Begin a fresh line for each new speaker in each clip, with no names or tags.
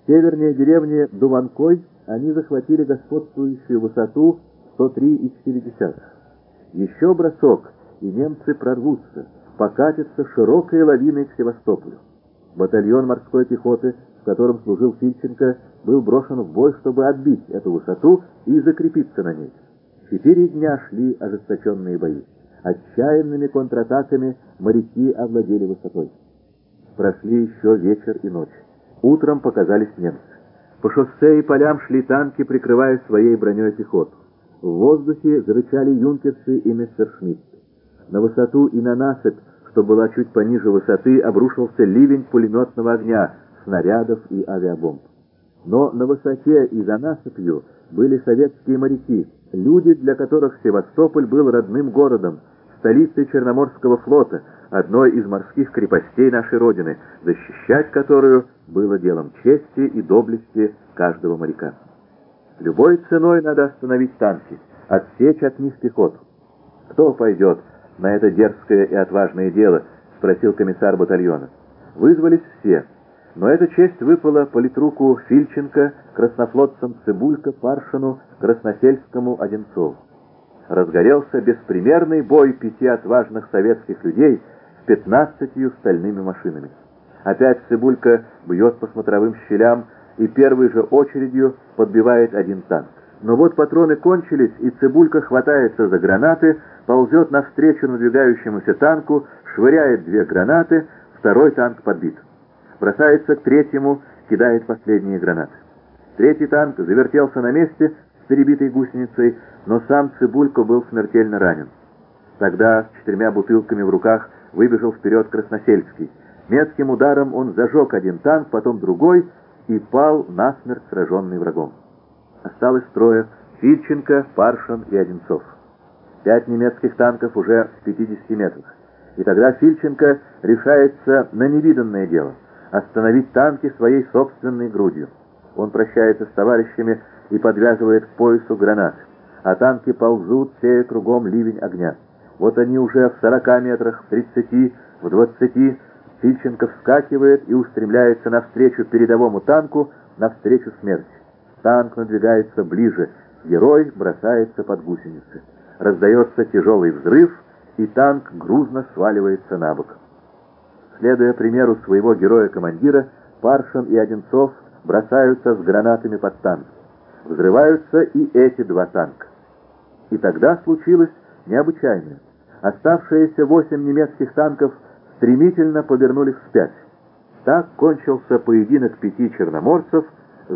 Севернее деревни Дуванкой они захватили господствующую высоту 103,4. Еще бросок, и немцы прорвутся, покатятся широкой лавиной к Севастополю. Батальон морской пехоты, в котором служил Фильченко, был брошен в бой, чтобы отбить эту высоту и закрепиться на ней. 4 дня шли ожесточенные бои. Отчаянными контратаками моряки овладели высотой. Прошли еще вечер и ночь. Утром показались немцы. По шоссе и полям шли танки, прикрывая своей броней пехоту. В воздухе зарычали юнкерсы и мессершмитты. На высоту и на насыпь, что была чуть пониже высоты, обрушился ливень пулеметного огня, снарядов и авиабомб. Но на высоте и за насыпью были советские моряки, люди, для которых Севастополь был родным городом, столицей Черноморского флота, одной из морских крепостей нашей Родины, защищать которую было делом чести и доблести каждого моряка. Любой ценой надо остановить танки, отсечь от них пехоту. «Кто пойдет на это дерзкое и отважное дело?» — спросил комиссар батальона. Вызвались все, но эта честь выпала политруку Фильченко, краснофлотцам Цыбулько, Паршину, Красносельскому, Одинцову. Разгорелся беспримерный бой 5 отважных советских людей с 15 стальными машинами. Опять Цыбулько бьет по смотровым щелям и первой же очередью подбивает один танк. Но вот патроны кончились, и Цыбулько хватается за гранаты, ползет навстречу надвигающемуся танку, швыряет 2 гранаты, второй танк подбит. Бросается к третьему, кидает последние гранаты. Третий танк завертелся на месте с перебитой гусеницей, но сам Цыбулько был смертельно ранен. Тогда с 4 бутылками в руках выбежал вперед Красносельский. Метким ударом он зажег один танк, потом другой, и пал насмерть сраженный врагом. Осталось 3: Фильченко, Паршин и Одинцов. 5 немецких танков уже в 50 метрах. И тогда Фильченко решается на невиданное дело — остановить танки своей собственной грудью. Он прощается с товарищами и подвязывает к поясу гранаты. А танки ползут, сея кругом ливень огня. Вот они уже в 40 метрах, в 30, в 20. Фильченко вскакивает и устремляется навстречу передовому танку, навстречу смерти. Танк надвигается ближе. Герой бросается под гусеницы. Раздается тяжелый взрыв, и танк грузно сваливается на бок. Следуя примеру своего героя-командира, Паршин и Одинцов бросаются с гранатами под танк. Взрываются и эти 2 танка. И тогда случилось необычайное. Оставшиеся 8 немецких танков стремительно повернули вспять. Так кончился поединок 5 черноморцев с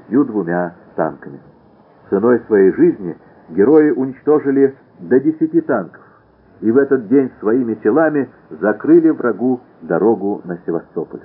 22 танками. Ценой своей жизни герои уничтожили до 10 танков, и в этот день своими телами закрыли врагу дорогу на Севастополь.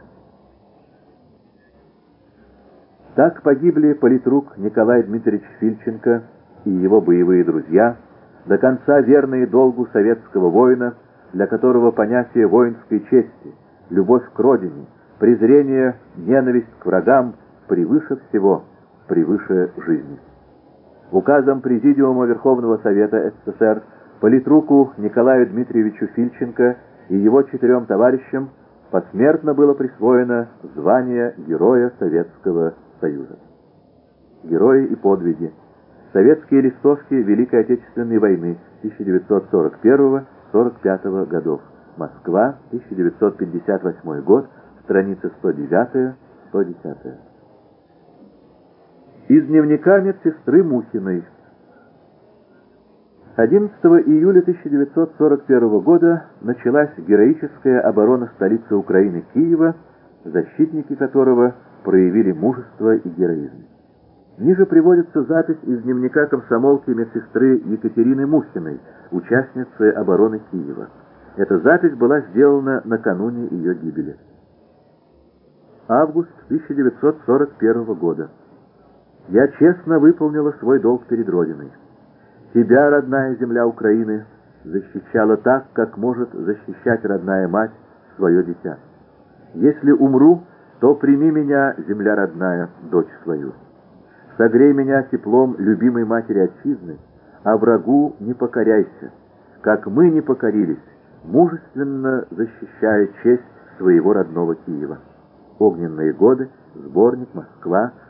Так погибли политрук Николай Дмитриевич Фильченко и его боевые друзья, до конца верные долгу советского воина, для которого понятие воинской чести, любовь к родине, презрение, ненависть к врагам превыше всего, превыше жизни. Указом Президиума Верховного Совета СССР политруку Николаю Дмитриевичу Фильченко и его 4 товарищам посмертно было присвоено звание Героя Советского Союза. Герои и подвиги. Советские листовки Великой Отечественной войны 1941-45 годов. Москва, 1958 год, страница 109-110. Из дневника медсестры Мухиной. 11 июля 1941 года началась героическая оборона столицы Украины Киева, защитники которого проявили мужество и героизм. Ниже приводится запись из дневника комсомолки медсестры Екатерины Мухиной, участницы обороны Киева. Эта запись была сделана накануне ее гибели. Август 1941 года. Я честно выполнила свой долг перед Родиной. Тебя, родная земля Украины, защищала так, как может защищать родная мать свое дитя. Если умру, то прими меня, земля родная, дочь свою. Согрей меня теплом любимой матери отчизны, а врагу не покоряйся, как мы не покорились, мужественно защищая честь своего родного Киева. Огненные годы, Сборник, Москва,